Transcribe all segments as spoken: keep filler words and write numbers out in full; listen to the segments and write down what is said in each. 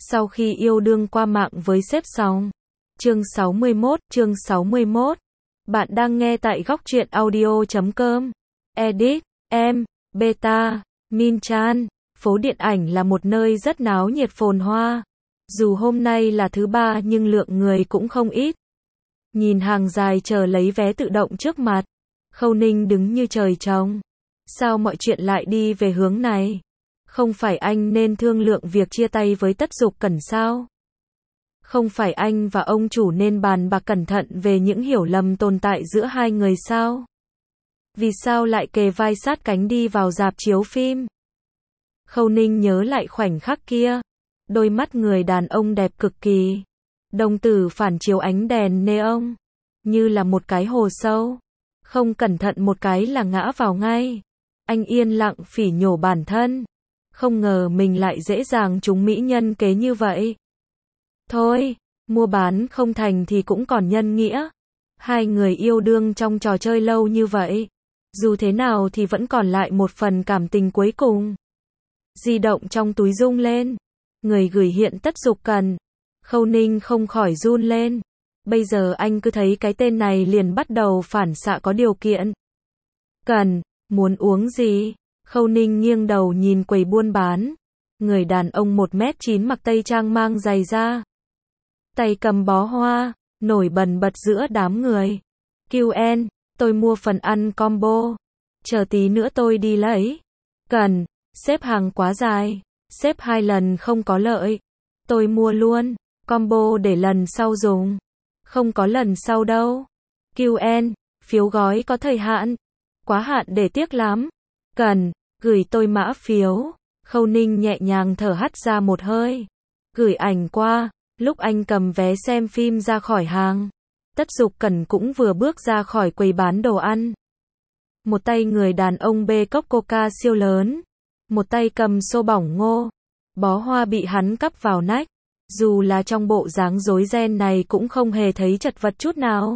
Sau khi yêu đương qua mạng với sếp xong. Chương sáu mươi mốt, chương sáu mươi mốt. Bạn đang nghe tại góc truyện audio chấm com. Edit, em, Beta, Min Chan. Phố điện ảnh là một nơi rất náo nhiệt phồn hoa. Dù hôm nay là thứ ba nhưng lượng người cũng không ít. Nhìn hàng dài chờ lấy vé tự động trước mặt. Khâu Ninh đứng như trời trồng. Sao mọi chuyện lại đi về hướng này? Không phải anh nên thương lượng việc chia tay với Tất Dục Cẩn sao? Không phải anh và ông chủ nên bàn bạc cẩn thận về những hiểu lầm tồn tại giữa hai người sao? Vì sao lại kề vai sát cánh đi vào rạp chiếu phim? Khâu Ninh nhớ lại khoảnh khắc kia. Đôi mắt người đàn ông đẹp cực kỳ. Đồng tử phản chiếu ánh đèn neon. Như là một cái hồ sâu. Không cẩn thận một cái là ngã vào ngay. Anh yên lặng phỉ nhổ bản thân. Không ngờ mình lại dễ dàng trúng mỹ nhân kế như vậy. Thôi, mua bán không thành thì cũng còn nhân nghĩa. Hai người yêu đương trong trò chơi lâu như vậy. Dù thế nào thì vẫn còn lại một phần cảm tình cuối cùng. Di động trong túi rung lên. Người gửi hiện Tất Dục Cẩn. Khâu Ninh không khỏi run lên. Bây giờ anh cứ thấy cái tên này liền bắt đầu phản xạ có điều kiện. Cần, muốn uống gì? Khâu Ninh nghiêng đầu nhìn quầy buôn bán. Người đàn ông một mét chín mặc tây trang mang giày da. Tay cầm bó hoa, nổi bần bật giữa đám người. quy en, tôi mua phần ăn combo. Chờ tí nữa tôi đi lấy. Cần, xếp hàng quá dài. Xếp hai lần không có lợi. Tôi mua luôn, combo để lần sau dùng. Không có lần sau đâu. quy en, phiếu gói có thời hạn. Quá hạn để tiếc lắm. Cần, gửi tôi mã phiếu. Khâu Ninh nhẹ nhàng thở hắt ra một hơi. Gửi ảnh qua. Lúc anh cầm vé xem phim ra khỏi hàng. Tất Dục Cẩn cũng vừa bước ra khỏi quầy bán đồ ăn. Một tay người đàn ông bê cốc coca siêu lớn. Một tay cầm xô bỏng ngô. Bó hoa bị hắn cắp vào nách. Dù là trong bộ dáng rối ren này cũng không hề thấy chật vật chút nào.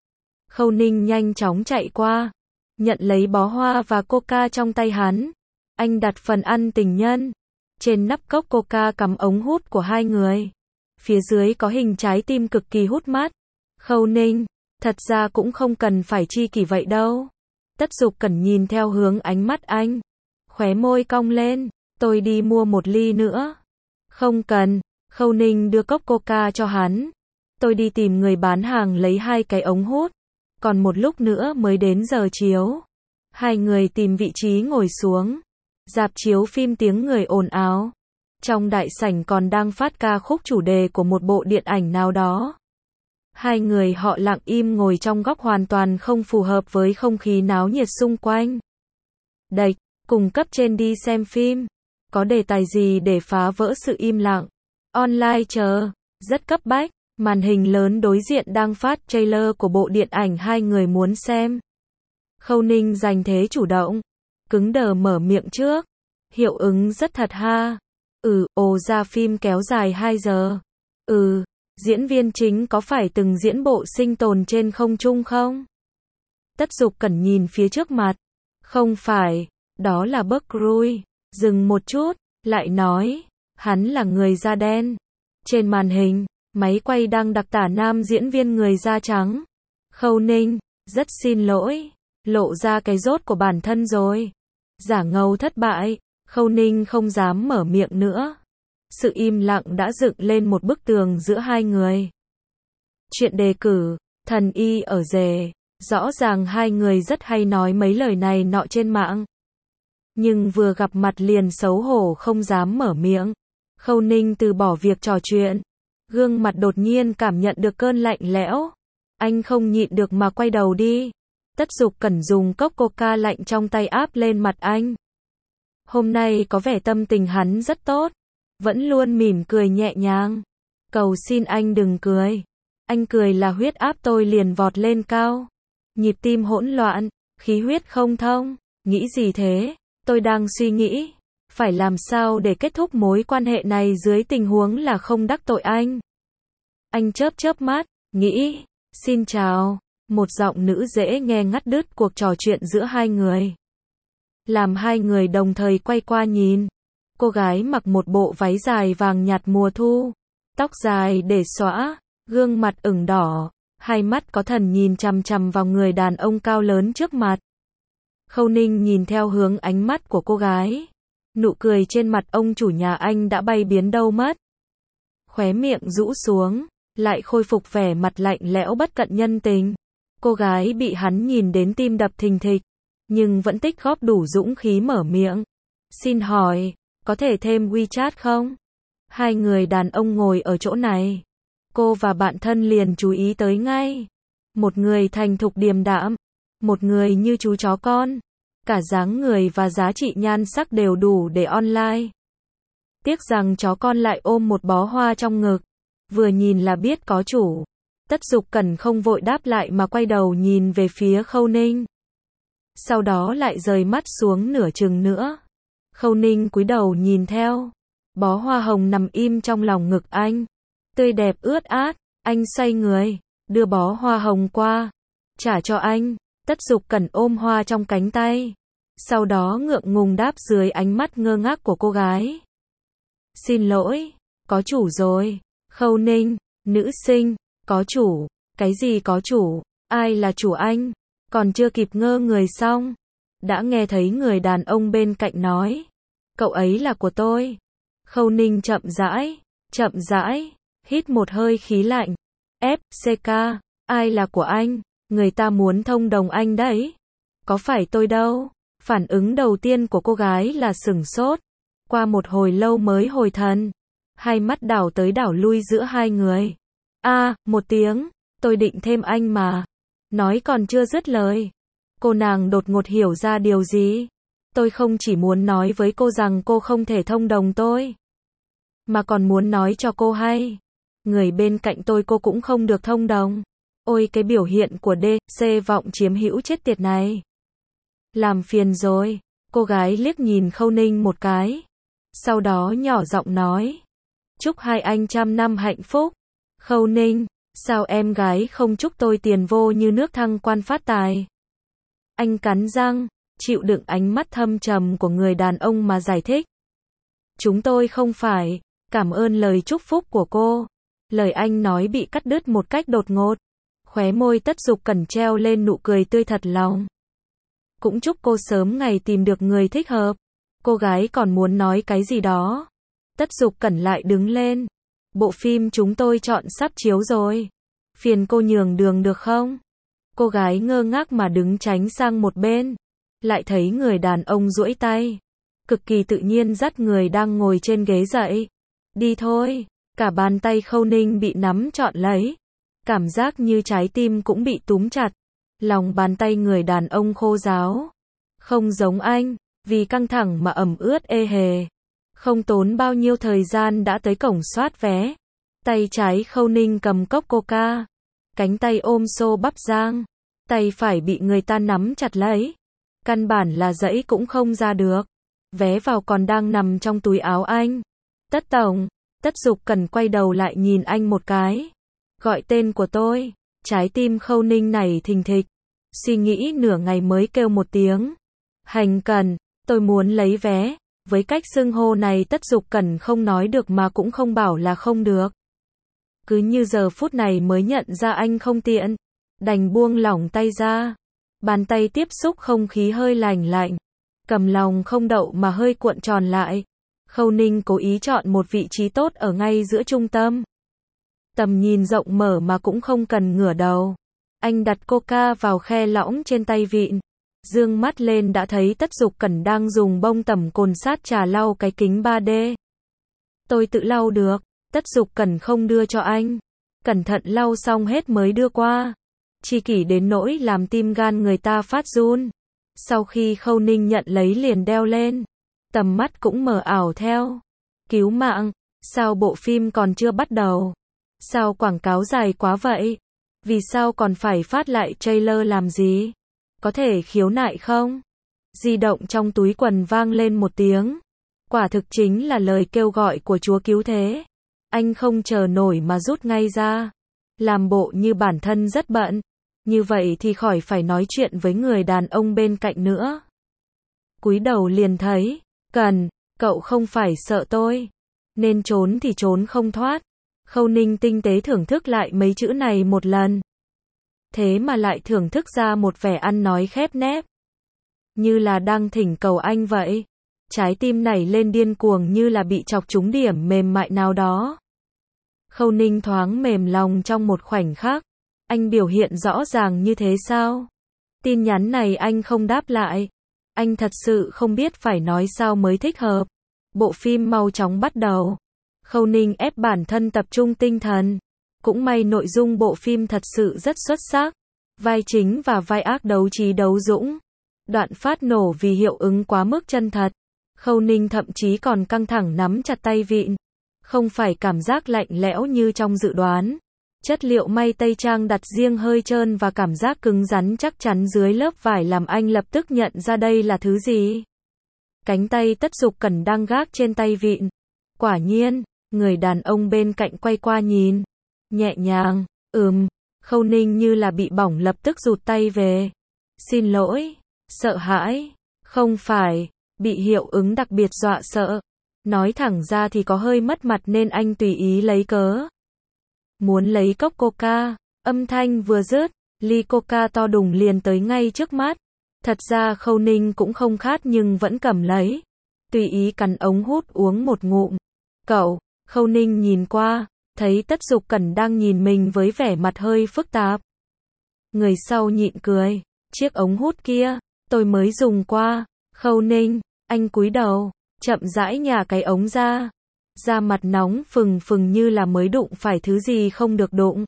Khâu Ninh nhanh chóng chạy qua. Nhận lấy bó hoa và coca trong tay hắn. Anh đặt phần ăn tình nhân. Trên nắp cốc coca cắm ống hút của hai người. Phía dưới có hình trái tim cực kỳ hút mắt. Khâu Ninh, thật ra cũng không cần phải chi kỷ vậy đâu. Tất Dục Cẩn nhìn theo hướng ánh mắt anh. Khóe môi cong lên, tôi đi mua một ly nữa. Không cần, Khâu Ninh đưa cốc coca cho hắn. Tôi đi tìm người bán hàng lấy hai cái ống hút. Còn một lúc nữa mới đến giờ chiếu. Hai người tìm vị trí ngồi xuống. Rạp chiếu phim tiếng người ồn ào. Trong đại sảnh còn đang phát ca khúc chủ đề của một bộ điện ảnh nào đó. Hai người họ lặng im ngồi trong góc hoàn toàn không phù hợp với không khí náo nhiệt xung quanh. Đệch, cùng cấp trên đi xem phim. Có đề tài gì để phá vỡ sự im lặng? Online chờ, rất cấp bách. Màn hình lớn đối diện đang phát trailer của bộ điện ảnh hai người muốn xem. Khâu Ninh giành thế chủ động. Cứng đờ mở miệng trước. Hiệu ứng rất thật ha. Ừ, ồ ra phim kéo dài hai giờ. Ừ, diễn viên chính có phải từng diễn bộ sinh tồn trên không trung không? Tất Dục Cẩn nhìn phía trước mặt. Không phải, đó là Buckrui. Dừng một chút, lại nói, hắn là người da đen. Trên màn hình, máy quay đang đặc tả nam diễn viên người da trắng. Khâu Ninh, rất xin lỗi, lộ ra cái rốt của bản thân rồi. Giả ngầu thất bại. Khâu Ninh không dám mở miệng nữa. Sự im lặng đã dựng lên một bức tường giữa hai người. Chuyện đề cử, thần y ở rể. Rõ ràng hai người rất hay nói mấy lời này nọ trên mạng. Nhưng vừa gặp mặt liền xấu hổ không dám mở miệng. Khâu Ninh từ bỏ việc trò chuyện. Gương mặt đột nhiên cảm nhận được cơn lạnh lẽo. Anh không nhịn được mà quay đầu đi. Tất Dục Cẩn dùng cốc coca lạnh trong tay áp lên mặt anh. Hôm nay có vẻ tâm tình hắn rất tốt. Vẫn luôn mỉm cười nhẹ nhàng. Cầu xin anh đừng cười. Anh cười là huyết áp tôi liền vọt lên cao. Nhịp tim hỗn loạn, khí huyết không thông. Nghĩ gì thế? Tôi đang suy nghĩ. Phải làm sao để kết thúc mối quan hệ này dưới tình huống là không đắc tội anh. Anh chớp chớp mắt, nghĩ. Xin chào. Một giọng nữ dễ nghe ngắt đứt cuộc trò chuyện giữa hai người. Làm hai người đồng thời quay qua nhìn. Cô gái mặc một bộ váy dài vàng nhạt mùa thu, tóc dài để xõa, gương mặt ửng đỏ, hai mắt có thần nhìn chằm chằm vào người đàn ông cao lớn trước mặt. Khâu Ninh nhìn theo hướng ánh mắt của cô gái. Nụ cười trên mặt ông chủ nhà anh đã bay biến đâu mất. Khóe miệng rũ xuống, lại khôi phục vẻ mặt lạnh lẽo bất cận nhân tình. Cô gái bị hắn nhìn đến tim đập thình thịch, nhưng vẫn tích góp đủ dũng khí mở miệng. Xin hỏi, có thể thêm WeChat không? Hai người đàn ông ngồi ở chỗ này. Cô và bạn thân liền chú ý tới ngay. Một người thành thục điềm đạm, một người như chú chó con. Cả dáng người và giá trị nhan sắc đều đủ để online. Tiếc rằng chó con lại ôm một bó hoa trong ngực. Vừa nhìn là biết có chủ. Tất Dục Cẩn không vội đáp lại mà quay đầu nhìn về phía Khâu Ninh. Sau đó lại rời mắt xuống nửa chừng nữa. Khâu Ninh cúi đầu nhìn theo. Bó hoa hồng nằm im trong lòng ngực anh. Tươi đẹp ướt át. Anh xoay người, đưa bó hoa hồng qua. Trả cho anh. Tất Dục Cẩn ôm hoa trong cánh tay. Sau đó ngượng ngùng đáp dưới ánh mắt ngơ ngác của cô gái. Xin lỗi, có chủ rồi. Khâu Ninh, nữ sinh, có chủ. Cái gì có chủ? Ai là chủ anh? Còn chưa kịp ngơ người xong, đã nghe thấy người đàn ông bên cạnh nói. Cậu ấy là của tôi. Khâu Ninh chậm rãi, chậm rãi, hít một hơi khí lạnh. ép xê ca, ai là của anh? Người ta muốn thông đồng anh đấy. Có phải tôi đâu? Phản ứng đầu tiên của cô gái là sửng sốt. Qua một hồi lâu mới hồi thần. Hai mắt đảo tới đảo lui giữa hai người. A, à, một tiếng, tôi định thêm anh mà. Nói còn chưa dứt lời. Cô nàng đột ngột hiểu ra điều gì. Tôi không chỉ muốn nói với cô rằng cô không thể thông đồng tôi, mà còn muốn nói cho cô hay. Người bên cạnh tôi cô cũng không được thông đồng. Ôi cái biểu hiện của đê xê vọng chiếm hữu chết tiệt này. Làm phiền rồi. Cô gái liếc nhìn Khâu Ninh một cái. Sau đó nhỏ giọng nói. Chúc hai anh trăm năm hạnh phúc. Khâu Ninh, sao em gái không chúc tôi tiền vô như nước thăng quan phát tài? Anh cắn răng, chịu đựng ánh mắt thâm trầm của người đàn ông mà giải thích. Chúng tôi không phải, cảm ơn lời chúc phúc của cô. Lời anh nói bị cắt đứt một cách đột ngột. Khóe môi Tất Dục Cẩn treo lên nụ cười tươi thật lòng. Cũng chúc cô sớm ngày tìm được người thích hợp. Cô gái còn muốn nói cái gì đó. Tất Dục Cẩn lại đứng lên. Bộ phim chúng tôi chọn sắp chiếu rồi. Phiền cô nhường đường được không? Cô gái ngơ ngác mà đứng tránh sang một bên. Lại thấy người đàn ông duỗi tay. Cực kỳ tự nhiên dắt người đang ngồi trên ghế dậy. Đi thôi. Cả bàn tay Khâu Ninh bị nắm trọn lấy. Cảm giác như trái tim cũng bị túm chặt. Lòng bàn tay người đàn ông khô ráo. Không giống anh, vì căng thẳng mà ẩm ướt ê hề. Không tốn bao nhiêu thời gian đã tới cổng soát vé. Tay trái Khâu Ninh cầm cốc coca. Cánh tay ôm xô bắp rang. Tay phải bị người ta nắm chặt lấy. Căn bản là giãy cũng không ra được. Vé vào còn đang nằm trong túi áo anh. Tất tổng, Tất Dục Cẩn quay đầu lại nhìn anh một cái. Gọi tên của tôi. Trái tim Khâu Ninh này thình thịch. Suy nghĩ nửa ngày mới kêu một tiếng. Hành Cẩn, tôi muốn lấy vé. Với cách xưng hô này Tất Dục Cẩn không nói được mà cũng không bảo là không được. Cứ như giờ phút này mới nhận ra anh không tiện. Đành buông lỏng tay ra. Bàn tay tiếp xúc không khí hơi lành lạnh. Cầm lòng không đậu mà hơi cuộn tròn lại. Khâu Ninh cố ý chọn một vị trí tốt ở ngay giữa trung tâm. Tầm nhìn rộng mở mà cũng không cần ngửa đầu. Anh đặt coca vào khe lõng trên tay vịn. Dương mắt lên đã thấy Tất Dục Cẩn đang dùng bông tẩm cồn sát trà lau cái kính ba D. Tôi tự lau được. Tất Dục Cẩn không đưa cho anh. Cẩn thận lau xong hết mới đưa qua. Chi kỷ đến nỗi làm tim gan người ta phát run. Sau khi Khâu Ninh nhận lấy liền đeo lên. Tầm mắt cũng mờ ảo theo. Cứu mạng, sao bộ phim còn chưa bắt đầu? Sao quảng cáo dài quá vậy? Vì sao còn phải phát lại trailer làm gì? Có thể khiếu nại không? Di động trong túi quần vang lên một tiếng. Quả thực chính là lời kêu gọi của Chúa cứu thế. Anh không chờ nổi mà rút ngay ra. Làm bộ như bản thân rất bận. Như vậy thì khỏi phải nói chuyện với người đàn ông bên cạnh nữa. Cúi đầu liền thấy. Cần, Cậu không phải sợ tôi. Nên trốn thì trốn không thoát. Khâu Ninh tinh tế thưởng thức lại mấy chữ này một lần. Thế mà lại thưởng thức ra một vẻ ăn nói khép nép. Như là đang thỉnh cầu anh vậy. Trái tim nảy lên điên cuồng như là bị chọc trúng điểm mềm mại nào đó. Khâu Ninh thoáng mềm lòng trong một khoảnh khắc. Anh biểu hiện rõ ràng như thế sao? Tin nhắn này anh không đáp lại. Anh thật sự không biết phải nói sao mới thích hợp. Bộ phim mau chóng bắt đầu. Khâu Ninh ép bản thân tập trung tinh thần. Cũng may nội dung bộ phim thật sự rất xuất sắc. Vai chính và vai ác đấu trí đấu dũng. Đoạn phát nổ vì hiệu ứng quá mức chân thật. Khâu Ninh thậm chí còn căng thẳng nắm chặt tay vịn. Không phải cảm giác lạnh lẽo như trong dự đoán. Chất liệu may tây trang đặt riêng hơi trơn và cảm giác cứng rắn chắc chắn dưới lớp vải làm anh lập tức nhận ra đây là thứ gì. Cánh tay Tất Dục Cẩn đang gác trên tay vịn. Quả nhiên, người đàn ông bên cạnh quay qua nhìn. Nhẹ nhàng, ừm, Khâu Ninh như là bị bỏng lập tức rụt tay về. Xin lỗi, sợ hãi, không phải, bị hiệu ứng đặc biệt dọa sợ. Nói thẳng ra thì có hơi mất mặt nên anh tùy ý lấy cớ. Muốn lấy cốc coca, âm thanh vừa dứt, ly coca to đùng liền tới ngay trước mắt. Thật ra Khâu Ninh cũng không khát nhưng vẫn cầm lấy. Tùy ý cắn ống hút uống một ngụm. Cậu, Khâu Ninh nhìn qua, thấy Tất Dục Cẩn đang nhìn mình với vẻ mặt hơi phức tạp. Người sau nhịn cười, chiếc ống hút kia, tôi mới dùng qua. Khâu Ninh, anh cúi đầu, chậm rãi nhả cái ống ra. Da mặt nóng phừng phừng như là mới đụng phải thứ gì không được đụng.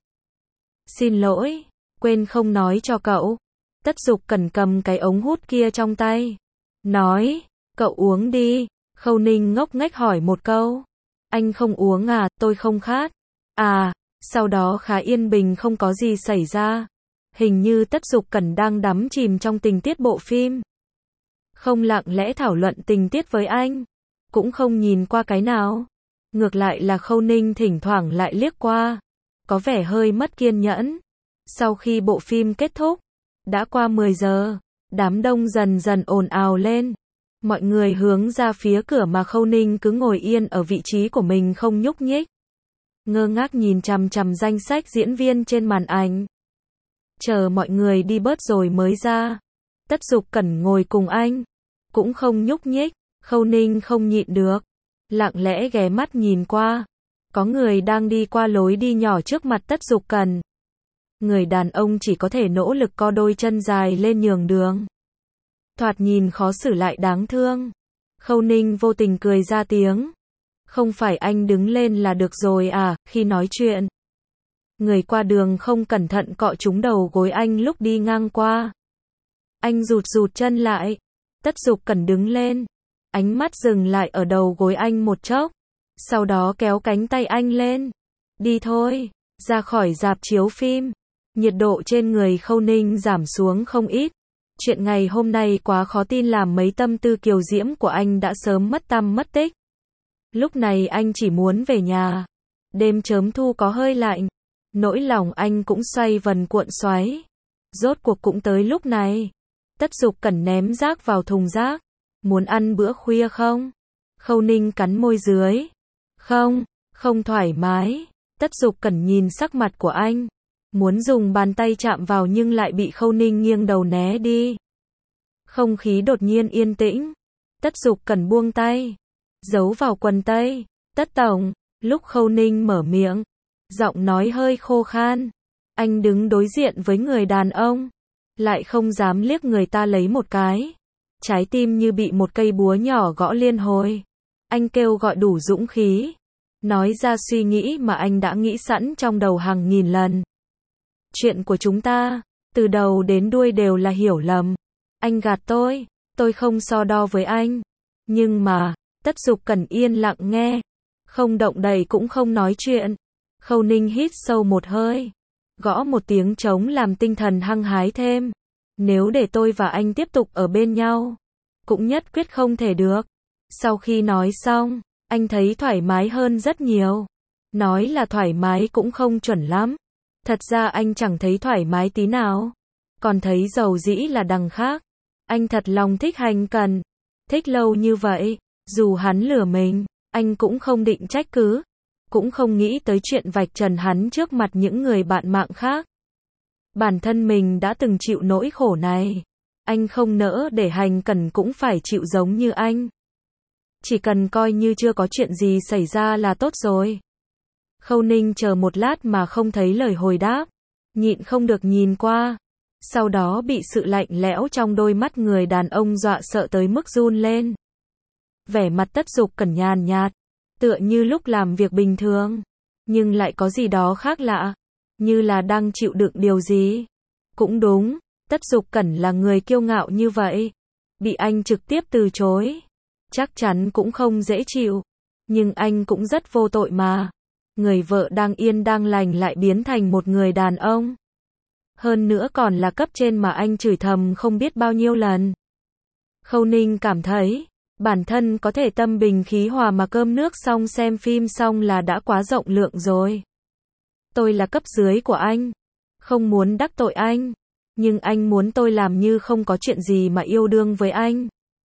Xin lỗi, quên không nói cho cậu. Tất Dục Cẩn cầm cái ống hút kia trong tay. Nói, cậu uống đi. Khâu Ninh ngốc nghếch hỏi một câu. Anh không uống à, tôi không khát. À, sau đó khá yên bình không có gì xảy ra. Hình như Tất Dục Cẩn đang đắm chìm trong tình tiết bộ phim. Không lặng lẽ thảo luận tình tiết với anh. Cũng không nhìn qua cái nào. Ngược lại là Khâu Ninh thỉnh thoảng lại liếc qua. Có vẻ hơi mất kiên nhẫn. Sau khi bộ phim kết thúc, đã qua mười giờ, đám đông dần dần ồn ào lên. Mọi người hướng ra phía cửa mà Khâu Ninh cứ ngồi yên ở vị trí của mình không nhúc nhích. Ngơ ngác nhìn chằm chằm danh sách diễn viên trên màn ảnh. Chờ mọi người đi bớt rồi mới ra. Tất Dục Cẩn ngồi cùng anh. Cũng không nhúc nhích. Khâu Ninh không nhịn được. Lặng lẽ ghé mắt nhìn qua. Có người đang đi qua lối đi nhỏ trước mặt Tất Dục Cẩn. Người đàn ông chỉ có thể nỗ lực co đôi chân dài lên nhường đường. Thoạt nhìn khó xử lại đáng thương. Khâu Ninh vô tình cười ra tiếng. Không phải anh đứng lên là được rồi à, khi nói chuyện. Người qua đường không cẩn thận cọ trúng đầu gối anh lúc đi ngang qua. Anh rụt rụt chân lại. Tất Dục Cẩn đứng lên. Ánh mắt dừng lại ở đầu gối anh một chốc. Sau đó kéo cánh tay anh lên. Đi thôi, ra khỏi rạp chiếu phim. Nhiệt độ trên người Khâu Ninh giảm xuống không ít. Chuyện ngày hôm nay quá khó tin làm mấy tâm tư kiều diễm của anh đã sớm mất tăm mất tích. Lúc này anh chỉ muốn về nhà. Đêm chớm thu có hơi lạnh. Nỗi lòng anh cũng xoay vần cuộn xoáy. Rốt cuộc cũng tới lúc này. Tất Dục Cẩn ném rác vào thùng rác. Muốn ăn bữa khuya không? Khâu Ninh cắn môi dưới. Không, không thoải mái. Tất Dục Cẩn nhìn sắc mặt của anh. Muốn dùng bàn tay chạm vào nhưng lại bị Khâu Ninh nghiêng đầu né đi. Không khí đột nhiên yên tĩnh. Tất Dục Cẩn buông tay. Giấu vào quần tây. Tất tổng. Lúc Khâu Ninh mở miệng. Giọng nói hơi khô khan. Anh đứng đối diện với người đàn ông. Lại không dám liếc người ta lấy một cái. Trái tim như bị một cây búa nhỏ gõ liên hồi. Anh kêu gọi đủ dũng khí. Nói ra suy nghĩ mà anh đã nghĩ sẵn trong đầu hàng nghìn lần. Chuyện của chúng ta, từ đầu đến đuôi đều là hiểu lầm. Anh gạt tôi, tôi không so đo với anh. Nhưng mà, Tất Dục Cẩn yên lặng nghe. Không động đậy cũng không nói chuyện. Khâu Ninh hít sâu một hơi. Gõ một tiếng trống làm tinh thần hăng hái thêm. Nếu để tôi và anh tiếp tục ở bên nhau, cũng nhất quyết không thể được. Sau khi nói xong, anh thấy thoải mái hơn rất nhiều. Nói là thoải mái cũng không chuẩn lắm. Thật ra anh chẳng thấy thoải mái tí nào. Còn thấy dầu dĩ là đằng khác. Anh thật lòng thích Hành Cần. Thích lâu như vậy. Dù hắn lừa mình, anh cũng không định trách cứ, cũng không nghĩ tới chuyện vạch trần hắn trước mặt những người bạn mạng khác. Bản thân mình đã từng chịu nỗi khổ này, anh không nỡ để Hành Cẩn cũng phải chịu giống như anh. Chỉ cần coi như chưa có chuyện gì xảy ra là tốt rồi. Khâu Ninh chờ một lát mà không thấy lời hồi đáp, nhịn không được nhìn qua, sau đó bị sự lạnh lẽo trong đôi mắt người đàn ông dọa sợ tới mức run lên. Vẻ mặt Tất Dục Cẩn nhàn nhạt, tựa như lúc làm việc bình thường, nhưng lại có gì đó khác lạ, như là đang chịu đựng điều gì. Cũng đúng, Tất Dục Cẩn là người kiêu ngạo như vậy, bị anh trực tiếp từ chối, chắc chắn cũng không dễ chịu, nhưng anh cũng rất vô tội mà. Người vợ đang yên đang lành lại biến thành một người đàn ông. Hơn nữa còn là cấp trên mà anh chửi thầm không biết bao nhiêu lần. Khâu Ninh cảm thấy, bản thân có thể tâm bình khí hòa mà cơm nước xong xem phim xong là đã quá rộng lượng rồi. Tôi là cấp dưới của anh, không muốn đắc tội anh, nhưng anh muốn tôi làm như không có chuyện gì mà yêu đương với anh.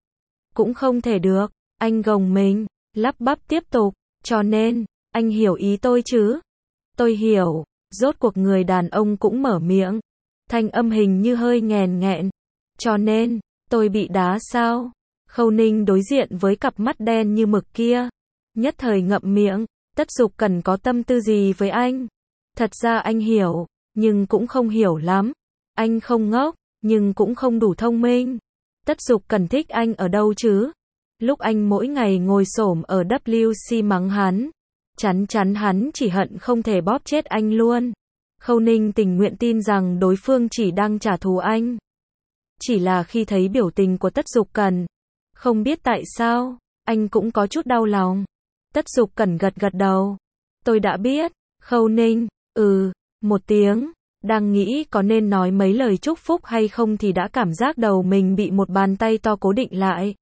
Cũng không thể được, anh gồng mình, lắp bắp tiếp tục, cho nên, anh hiểu ý tôi chứ? Tôi hiểu, rốt cuộc người đàn ông cũng mở miệng, thanh âm hình như hơi nghèn nghẹn. Cho nên, tôi bị đá sao? Khâu Ninh đối diện với cặp mắt đen như mực kia, nhất thời ngậm miệng. Tất Dục Cẩn có tâm tư gì với anh? Thật ra anh hiểu, nhưng cũng không hiểu lắm. Anh không ngốc, nhưng cũng không đủ thông minh. Tất Dục Cẩn thích anh ở đâu chứ? Lúc anh mỗi ngày ngồi xổm ở W C mắng hắn, chắn chắn hắn chỉ hận không thể bóp chết anh luôn. Khâu Ninh tình nguyện tin rằng đối phương chỉ đang trả thù anh. Chỉ là khi thấy biểu tình của Tất Dục Cẩn, không biết tại sao, anh cũng có chút đau lòng. Tất Dục Cẩn gật gật đầu. Tôi đã biết. Khâu Ninh, ừ, một tiếng, đang nghĩ có nên nói mấy lời chúc phúc hay không thì đã cảm giác đầu mình bị một bàn tay to cố định lại.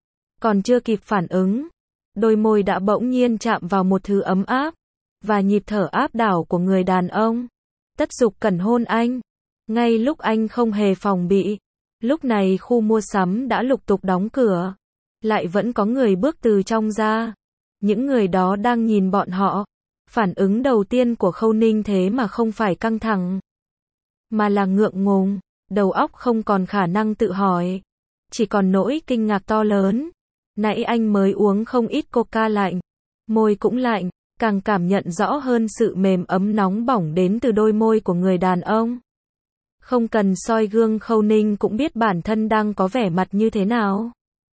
Còn chưa kịp phản ứng, đôi môi đã bỗng nhiên chạm vào một thứ ấm áp, và nhịp thở áp đảo của người đàn ông. Tất Dục Cẩn hôn anh, ngay lúc anh không hề phòng bị. Lúc này khu mua sắm đã lục tục đóng cửa, lại vẫn có người bước từ trong ra. Những người đó đang nhìn bọn họ. Phản ứng đầu tiên của Khâu Ninh thế mà không phải căng thẳng, mà là ngượng ngùng, đầu óc không còn khả năng tự hỏi, chỉ còn nỗi kinh ngạc to lớn. Nãy anh mới uống không ít coca lạnh, môi cũng lạnh, càng cảm nhận rõ hơn sự mềm ấm nóng bỏng đến từ đôi môi của người đàn ông. Không cần soi gương Khâu Ninh cũng biết bản thân đang có vẻ mặt như thế nào.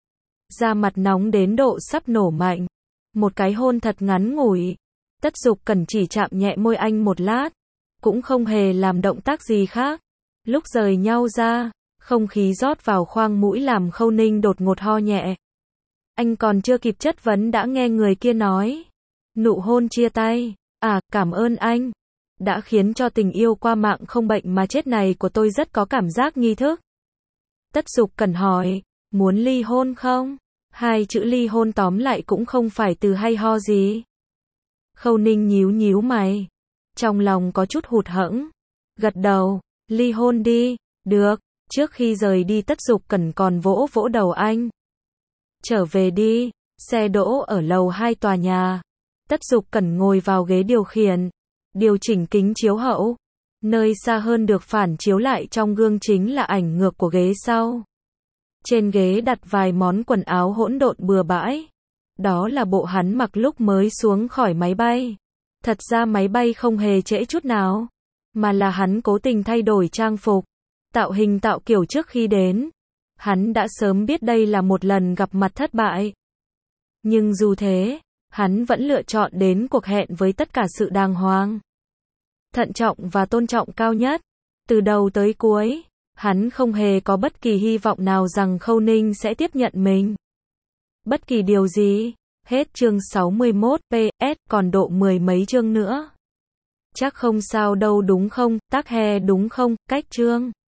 Da mặt nóng đến độ sắp nổ mạnh. Một cái hôn thật ngắn ngủi. Tất Dục Cẩn chỉ chạm nhẹ môi anh một lát, cũng không hề làm động tác gì khác. Lúc rời nhau ra, không khí rót vào khoang mũi làm Khâu Ninh đột ngột ho nhẹ. Anh còn chưa kịp chất vấn đã nghe người kia nói. Nụ hôn chia tay. À, cảm ơn anh. Đã khiến cho tình yêu qua mạng không bệnh mà chết này của tôi rất có cảm giác nghi thức. Tất Dục Cẩn hỏi, muốn ly hôn không? Hai chữ ly hôn tóm lại cũng không phải từ hay ho gì. Khâu Ninh nhíu nhíu mày, trong lòng có chút hụt hẫng, gật đầu, ly hôn đi, được. Trước khi rời đi Tất Dục Cẩn còn vỗ vỗ đầu anh. Trở về đi, xe đỗ ở lầu hai tòa nhà. Tất Dục Cẩn ngồi vào ghế điều khiển, điều chỉnh kính chiếu hậu. Nơi xa hơn được phản chiếu lại trong gương chính là ảnh ngược của ghế sau. Trên ghế đặt vài món quần áo hỗn độn bừa bãi. Đó là bộ hắn mặc lúc mới xuống khỏi máy bay. Thật ra máy bay không hề trễ chút nào, mà là hắn cố tình thay đổi trang phục, tạo hình tạo kiểu trước khi đến. Hắn đã sớm biết đây là một lần gặp mặt thất bại. Nhưng dù thế, hắn vẫn lựa chọn đến cuộc hẹn với tất cả sự đàng hoàng, thận trọng và tôn trọng cao nhất. Từ đầu tới cuối, hắn không hề có bất kỳ hy vọng nào rằng Khâu Ninh sẽ tiếp nhận mình. Bất kỳ điều gì. Hết chương sáu mươi mốt, pê ét, còn độ mười mấy chương nữa. Chắc không sao đâu đúng không, tắc he đúng không, cách chương.